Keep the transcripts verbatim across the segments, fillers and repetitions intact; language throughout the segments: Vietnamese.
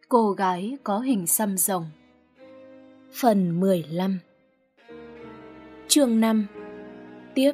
Cô gái có hình xăm rồng. Phần mười lăm. Chương năm. Tiếp.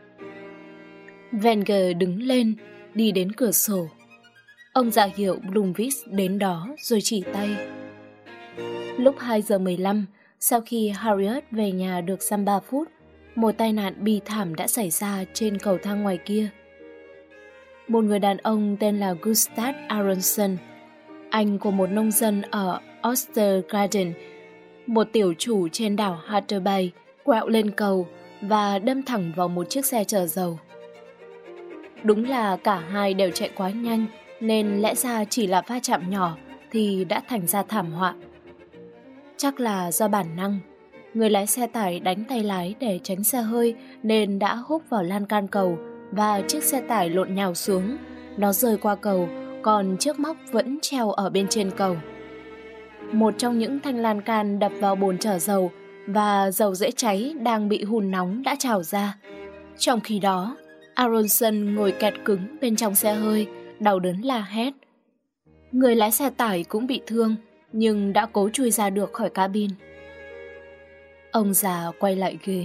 Wenger đứng lên, đi đến cửa sổ. Ông ra hiệu Blomqvist đến đó rồi chỉ tay. Lúc hai giờ mười lăm, sau khi Harriet về nhà được dăm ba phút, một tai nạn bi thảm đã xảy ra trên cầu thang ngoài kia. Một người đàn ông tên là Gustav Aronson, anh của một nông dân ở Ostergarden, một tiểu chủ trên đảo Hatteberg Bay, quẹo lên cầu và đâm thẳng vào một chiếc xe chở dầu. Đúng là cả hai đều chạy quá nhanh, nên lẽ ra chỉ là va chạm nhỏ thì đã thành ra thảm họa. Chắc là do bản năng, người lái xe tải đánh tay lái để tránh xe hơi nên đã húc vào lan can cầu và chiếc xe tải lộn nhào xuống. Nó rơi qua cầu, còn chiếc móc vẫn treo ở bên trên cầu. Một trong những thanh lan can đập vào bồn chở dầu và dầu dễ cháy đang bị hun nóng đã trào ra. Trong khi đó, Aronson ngồi kẹt cứng bên trong xe hơi, đau đớn la hét. Người lái xe tải cũng bị thương, nhưng đã cố chui ra được khỏi cabin. Ông già quay lại ghế.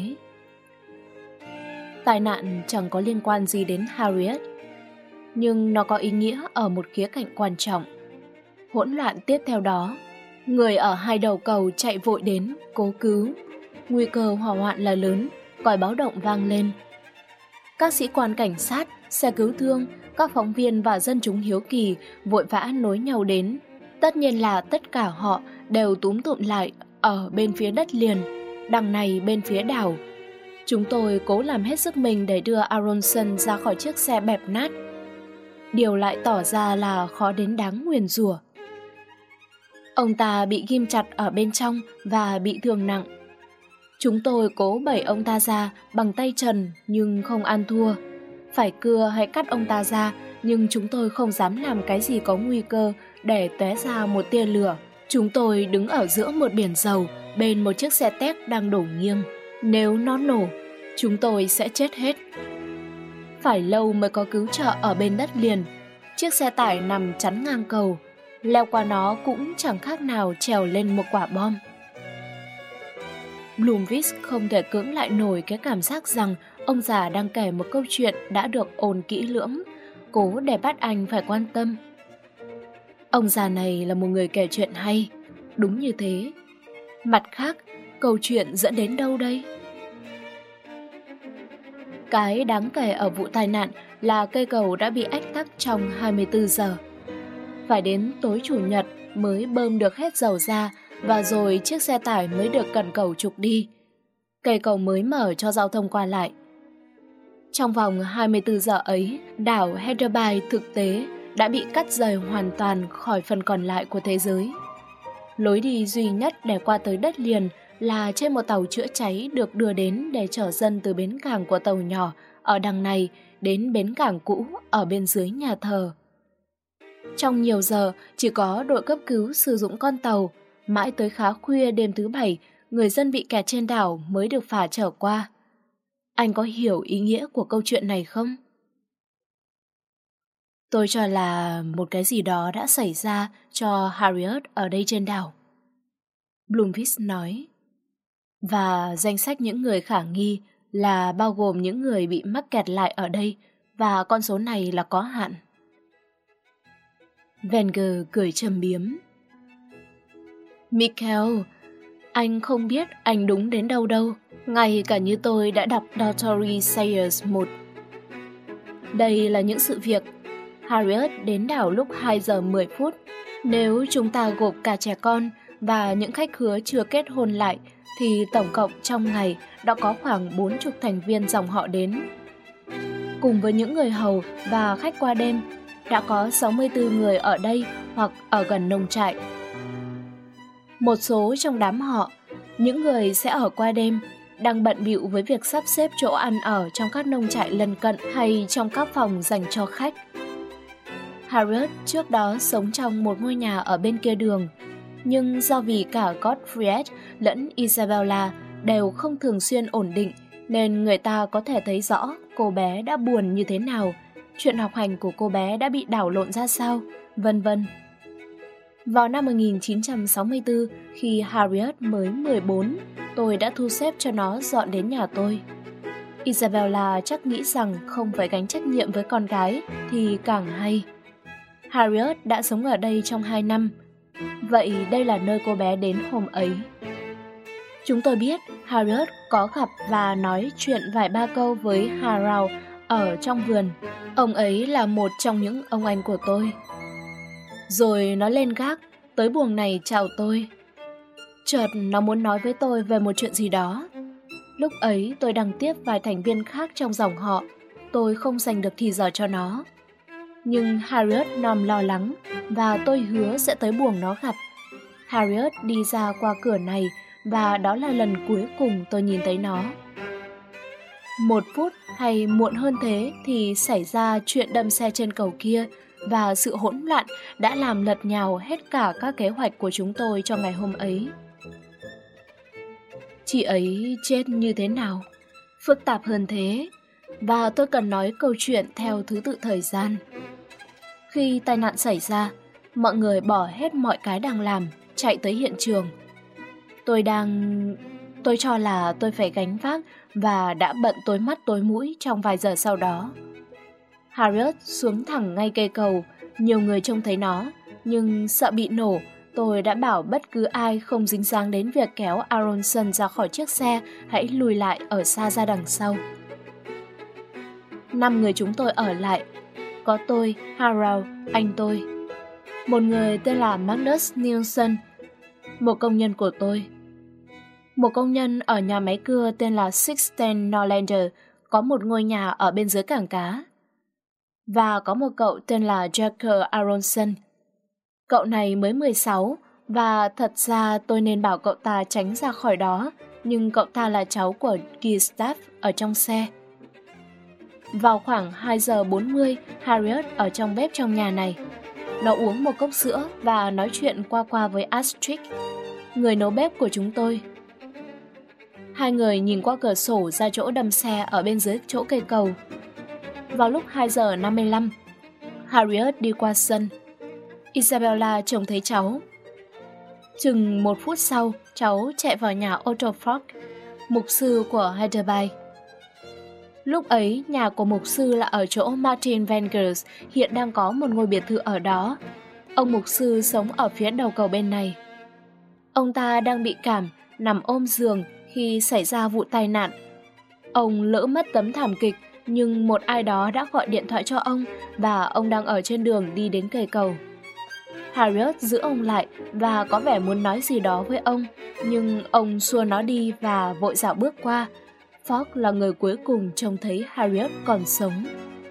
Tai nạn chẳng có liên quan gì đến Harriet, nhưng nó có ý nghĩa ở một khía cạnh quan trọng. Hỗn loạn tiếp theo đó, người ở hai đầu cầu chạy vội đến cố cứu. Nguy cơ hỏa hoạn là lớn, còi báo động vang lên. Các sĩ quan cảnh sát, xe cứu thương, các phóng viên và dân chúng hiếu kỳ vội vã nối nhau đến. Tất nhiên là tất cả họ đều túm tụm lại ở bên phía đất liền, đằng này bên phía đảo. Chúng tôi cố làm hết sức mình để đưa Aronson ra khỏi chiếc xe bẹp nát. Điều lại tỏ ra là khó đến đáng nguyền rủa. Ông ta bị ghim chặt ở bên trong và bị thương nặng. Chúng tôi cố bẩy ông ta ra bằng tay trần nhưng không ăn thua. Phải cưa hay cắt ông ta ra, nhưng chúng tôi không dám làm cái gì có nguy cơ để tóe ra một tia lửa. Chúng tôi đứng ở giữa một biển dầu bên một chiếc xe téc đang đổ nghiêng. Nếu nó nổ, chúng tôi sẽ chết hết. Phải lâu mới có cứu trợ ở bên đất liền. Chiếc xe tải nằm chắn ngang cầu, leo qua nó cũng chẳng khác nào trèo lên một quả bom. Blomqvist không thể cưỡng lại nổi cái cảm giác rằng ông già đang kể một câu chuyện đã được ôn kỹ lưỡng, cố để bắt anh phải quan tâm. Ông già này là một người kể chuyện hay, đúng như thế. Mặt khác, câu chuyện dẫn đến đâu đây? Cái đáng kể ở vụ tai nạn là cây cầu đã bị ách tắc trong hai mươi tư giờ. Phải đến tối chủ nhật mới bơm được hết dầu ra và rồi chiếc xe tải mới được cần cầu trục đi. Cây cầu mới mở cho giao thông qua lại. Trong vòng hai mươi tư giờ ấy, đảo Hatteberg thực tế đã bị cắt rời hoàn toàn khỏi phần còn lại của thế giới. Lối đi duy nhất để qua tới đất liền là trên một tàu chữa cháy được đưa đến để chở dân từ bến cảng của tàu nhỏ ở đằng này đến bến cảng cũ ở bên dưới nhà thờ. Trong nhiều giờ, chỉ có đội cấp cứu sử dụng con tàu. Mãi tới khá khuya đêm thứ bảy, người dân bị kẹt trên đảo mới được phà trở qua. Anh có hiểu ý nghĩa của câu chuyện này không? Tôi cho là một cái gì đó đã xảy ra cho Harriet ở đây trên đảo, Blomqvist nói. Và danh sách những người khả nghi là bao gồm những người bị mắc kẹt lại ở đây, và con số này là có hạn. Wenger cười châm biếm. Michael, anh không biết anh đúng đến đâu đâu. Ngay cả như tôi đã đọc Dorothy Sayers một. Đây là những sự việc. Harriet đến đảo lúc hai giờ mười phút. Nếu chúng ta gộp cả trẻ con và những khách khứa chưa kết hôn lại, thì tổng cộng trong ngày đã có khoảng bốn mươi thành viên dòng họ đến. Cùng với những người hầu và khách qua đêm, đã có sáu mươi tư người ở đây hoặc ở gần nông trại. Một số trong đám họ, những người sẽ ở qua đêm, đang bận bịu với việc sắp xếp chỗ ăn ở trong các nông trại lân cận hay trong các phòng dành cho khách. Harriet trước đó sống trong một ngôi nhà ở bên kia đường, nhưng do vì cả Gottfried lẫn Isabella đều không thường xuyên ổn định, nên người ta có thể thấy rõ cô bé đã buồn như thế nào, chuyện học hành của cô bé đã bị đảo lộn ra sao, vân vân. Vào năm một nghìn chín trăm sáu mươi tư, khi Harriet mới mười bốn, tôi đã thu xếp cho nó dọn đến nhà tôi. Isabella chắc nghĩ rằng không phải gánh trách nhiệm với con gái thì càng hay. Harriet đã sống ở đây trong hai năm. Vậy đây là nơi cô bé đến hôm ấy. Chúng tôi biết Harriet có gặp và nói chuyện vài ba câu với Harold ở trong vườn. Ông ấy là một trong những ông anh của tôi. Rồi nó lên gác, tới buồng này chào tôi. Chợt nó muốn nói với tôi về một chuyện gì đó. Lúc ấy tôi đang tiếp vài thành viên khác trong dòng họ. Tôi không dành được thì giờ cho nó. Nhưng Harriet nằm lo lắng và tôi hứa sẽ tới buồng nó gặp. Harriet đi ra qua cửa này và đó là lần cuối cùng tôi nhìn thấy nó. Một phút hay muộn hơn thế thì xảy ra chuyện đâm xe trên cầu kia và sự hỗn loạn đã làm lật nhào hết cả các kế hoạch của chúng tôi cho ngày hôm ấy. Chị ấy chết như thế nào? Phức tạp hơn thế, và tôi cần nói câu chuyện theo thứ tự thời gian. Khi tai nạn xảy ra, mọi người bỏ hết mọi cái đang làm, chạy tới hiện trường. Tôi đang... Tôi cho là tôi phải gánh vác và đã bận tối mắt tối mũi trong vài giờ sau đó. Harriet xuống thẳng ngay cây cầu, nhiều người trông thấy nó, nhưng sợ bị nổ, tôi đã bảo bất cứ ai không dính dáng đến việc kéo Aronson ra khỏi chiếc xe hãy lùi lại ở xa ra đằng sau. Năm người chúng tôi ở lại. Có tôi, Harold, anh tôi. Một người tên là Magnus Nielsen, một công nhân của tôi. Một công nhân ở nhà máy cưa tên là Sixten Norlander có một ngôi nhà ở bên dưới cảng cá. Và có một cậu tên là Jacker Aronson. Cậu này mới mười sáu và thật ra tôi nên bảo cậu ta tránh ra khỏi đó, nhưng cậu ta là cháu của Gustav ở trong xe. Vào khoảng hai giờ bốn mươi, Harriet ở trong bếp trong nhà này. Nó uống một cốc sữa và nói chuyện qua qua với Astrid, người nấu bếp của chúng tôi. Hai người nhìn qua cửa sổ ra chỗ đâm xe ở bên dưới chỗ cây cầu. Vào lúc hai giờ năm mươi lăm, Harriet đi qua sân. Isabella trông thấy cháu. Chừng một phút sau, cháu chạy vào nhà Otto Falk, mục sư của Heidelberg. Lúc ấy, nhà của mục sư là ở chỗ Martin Wengers, hiện đang có một ngôi biệt thự ở đó. Ông mục sư sống ở phía đầu cầu bên này. Ông ta đang bị cảm, nằm ôm giường khi xảy ra vụ tai nạn. Ông lỡ mất tấm thảm kịch, nhưng một ai đó đã gọi điện thoại cho ông và ông đang ở trên đường đi đến cây cầu. Harriet giữ ông lại và có vẻ muốn nói gì đó với ông, nhưng ông xua nó đi và vội dạo bước qua. Falk là người cuối cùng trông thấy Harriet còn sống.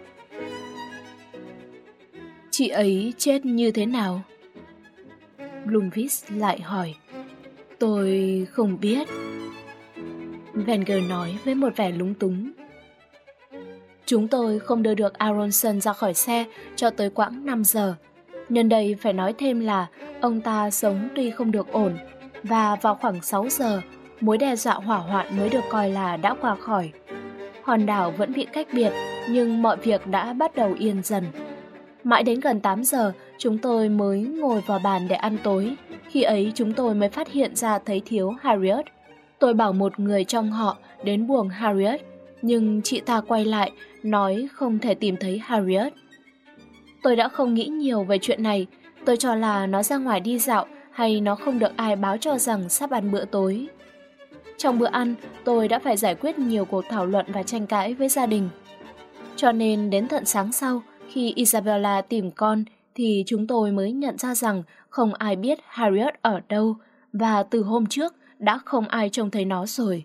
Chị ấy chết như thế nào? Blomqvist lại hỏi. Tôi không biết. Wenger nói với một vẻ lúng túng. Chúng tôi không đưa được Aronson ra khỏi xe cho tới quãng năm giờ. Nhân đây phải nói thêm là ông ta sống tuy không được ổn, và vào khoảng sáu giờ, mối đe dọa hỏa hoạn mới được coi là đã qua khỏi. Hòn đảo vẫn bị cách biệt, nhưng mọi việc đã bắt đầu yên dần. Mãi đến gần tám giờ, chúng tôi mới ngồi vào bàn để ăn tối. Khi ấy chúng tôi mới phát hiện ra thấy thiếu Harriet. Tôi bảo một người trong họ đến buồng Harriet, nhưng chị ta quay lại, nói không thể tìm thấy Harriet. Tôi đã không nghĩ nhiều về chuyện này. Tôi cho là nó ra ngoài đi dạo hay nó không được ai báo cho rằng sắp ăn bữa tối. Trong bữa ăn, tôi đã phải giải quyết nhiều cuộc thảo luận và tranh cãi với gia đình. Cho nên đến tận sáng sau, khi Isabella tìm con, thì chúng tôi mới nhận ra rằng không ai biết Harriet ở đâu, và từ hôm trước đã không ai trông thấy nó rồi.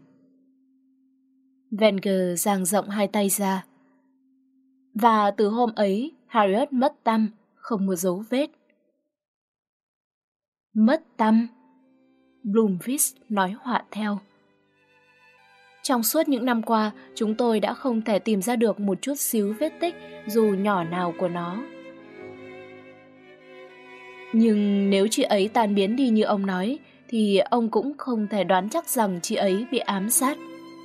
Wenger dang rộng hai tay ra. Và từ hôm ấy, Harriet mất tăm, không một dấu vết. Mất tăm? Blomqvist nói họa theo. Trong suốt những năm qua, chúng tôi đã không thể tìm ra được một chút xíu vết tích dù nhỏ nào của nó. Nhưng nếu chị ấy tan biến đi như ông nói, thì ông cũng không thể đoán chắc rằng chị ấy bị ám sát.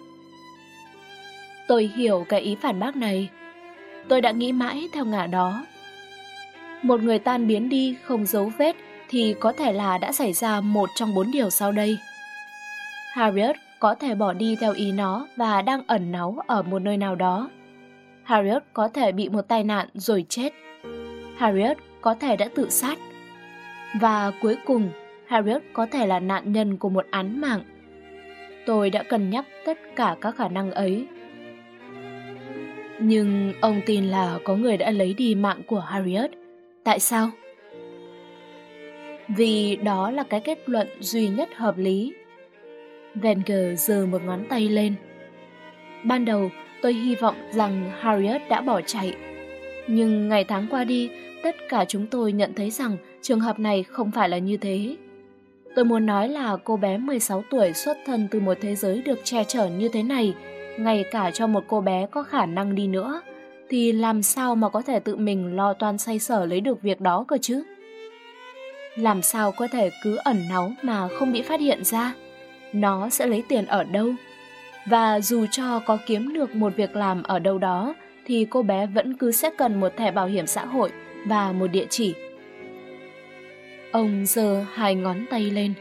Tôi hiểu cái ý phản bác này. Tôi đã nghĩ mãi theo ngả đó. Một người tan biến đi không dấu vết thì có thể là đã xảy ra một trong bốn điều sau đây. Harriet có thể bỏ đi theo ý nó và đang ẩn náu ở một nơi nào đó. Harriet có thể bị một tai nạn rồi chết. Harriet có thể đã tự sát. Và cuối cùng, Harriet có thể là nạn nhân của một án mạng. Tôi đã cân nhắc tất cả các khả năng ấy. Nhưng ông tin là có người đã lấy đi mạng của Harriet. Tại sao? Vì đó là cái kết luận duy nhất hợp lý. Wenger giơ một ngón tay lên. Ban đầu, tôi hy vọng rằng Harriet đã bỏ chạy. Nhưng ngày tháng qua đi, tất cả chúng tôi nhận thấy rằng trường hợp này không phải là như thế. Tôi muốn nói là cô bé mười sáu tuổi xuất thân từ một thế giới được che chở như thế này, ngay cả cho một cô bé có khả năng đi nữa, thì làm sao mà có thể tự mình lo toan xoay sở lấy được việc đó cơ chứ? Làm sao có thể cứ ẩn náu mà không bị phát hiện ra? Nó sẽ lấy tiền ở đâu? Và dù cho có kiếm được một việc làm ở đâu đó, thì cô bé vẫn cứ sẽ cần một thẻ bảo hiểm xã hội và một địa chỉ. Ông giơ hai ngón tay lên.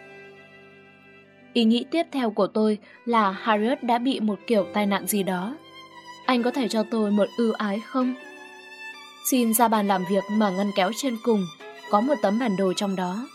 Ý nghĩ tiếp theo của tôi là Harriet đã bị một kiểu tai nạn gì đó. Anh có thể cho tôi một ưu ái không? Xin ra bàn làm việc mở ngăn kéo trên cùng, có một tấm bản đồ trong đó.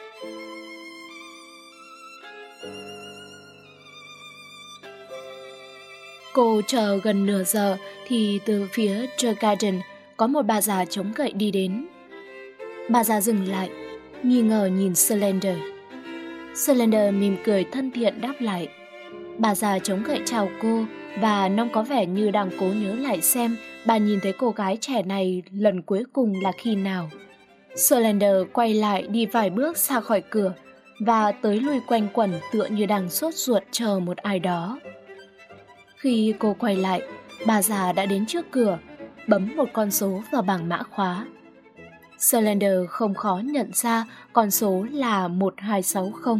Cô chờ gần nửa giờ thì từ phía The Garden có một bà già chống gậy đi đến. Bà già dừng lại, nghi ngờ nhìn Slender. Slender mỉm cười thân thiện đáp lại. Bà già chống gậy chào cô và trông có vẻ như đang cố nhớ lại xem bà nhìn thấy cô gái trẻ này lần cuối cùng là khi nào. Slender quay lại đi vài bước xa khỏi cửa và tới lui quanh quẩn tựa như đang sốt ruột chờ một ai đó. Khi cô quay lại, bà già đã đến trước cửa, bấm một con số vào bảng mã khóa. Slender không khó nhận ra con số là một hai sáu không.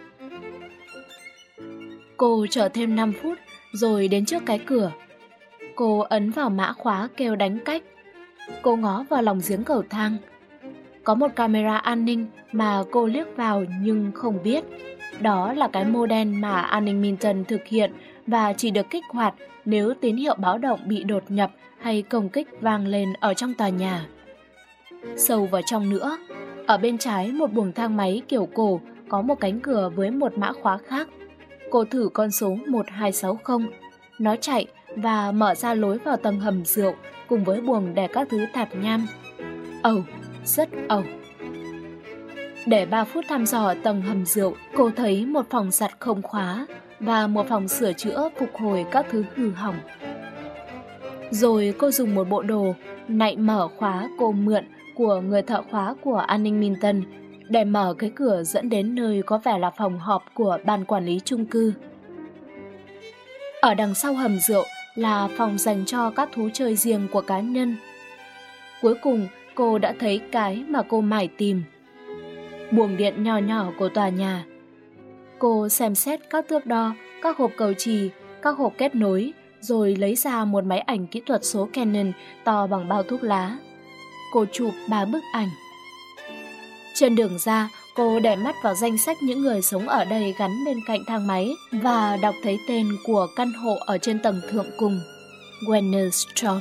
Cô chờ thêm năm phút rồi đến trước cái cửa. Cô ấn vào mã khóa kêu đánh cách. Cô ngó vào lòng giếng cầu thang. Có một camera an ninh mà cô liếc vào nhưng không biết. Đó là cái mô đen mà an ninh Minton thực hiện và chỉ được kích hoạt nếu tín hiệu báo động bị đột nhập hay công kích vang lên ở trong tòa nhà. Sâu vào trong nữa, ở bên trái một buồng thang máy kiểu cổ có một cánh cửa với một mã khóa khác. Cô thử con số một hai sáu không. Nó chạy và mở ra lối vào tầng hầm rượu cùng với buồng để các thứ tạp nham. Ẩu, oh, rất ẩu. Oh. Để ba phút thăm dò tầng hầm rượu, cô thấy một phòng giặt không khóa và một phòng sửa chữa phục hồi các thứ hư hỏng. Rồi cô dùng một bộ đồ nạy mở khóa cô mượn của người thợ khóa của an ninh Minton để mở cái cửa dẫn đến nơi có vẻ là phòng họp của ban quản lý chung cư. Ở đằng sau hầm rượu là phòng dành cho các thú chơi riêng của cá nhân. Cuối cùng cô đã thấy cái mà cô mải tìm. Buồng điện nhỏ nhỏ của tòa nhà. Cô xem xét các thước đo, các hộp cầu chì, các hộp kết nối, rồi lấy ra một máy ảnh kỹ thuật số Canon to bằng bao thuốc lá. Cô chụp ba bức ảnh. Trên đường ra, cô để mắt vào danh sách những người sống ở đây gắn bên cạnh thang máy và đọc thấy tên của căn hộ ở trên tầng thượng cùng, Wennerstrom.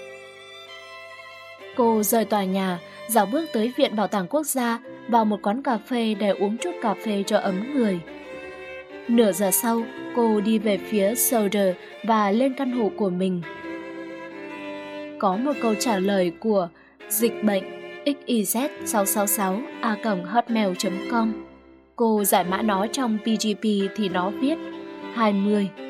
Cô rời tòa nhà, dạo bước tới Viện Bảo tàng Quốc gia, vào một quán cà phê để uống chút cà phê cho ấm người. Nửa giờ sau, cô đi về phía Solder và lên căn hộ của mình. Có một câu trả lời của dịch bệnh x y z sáu sáu sáu a còng hotmail chấm com. Cô giải mã nó trong pê giê pê thì nó viết hai mươi.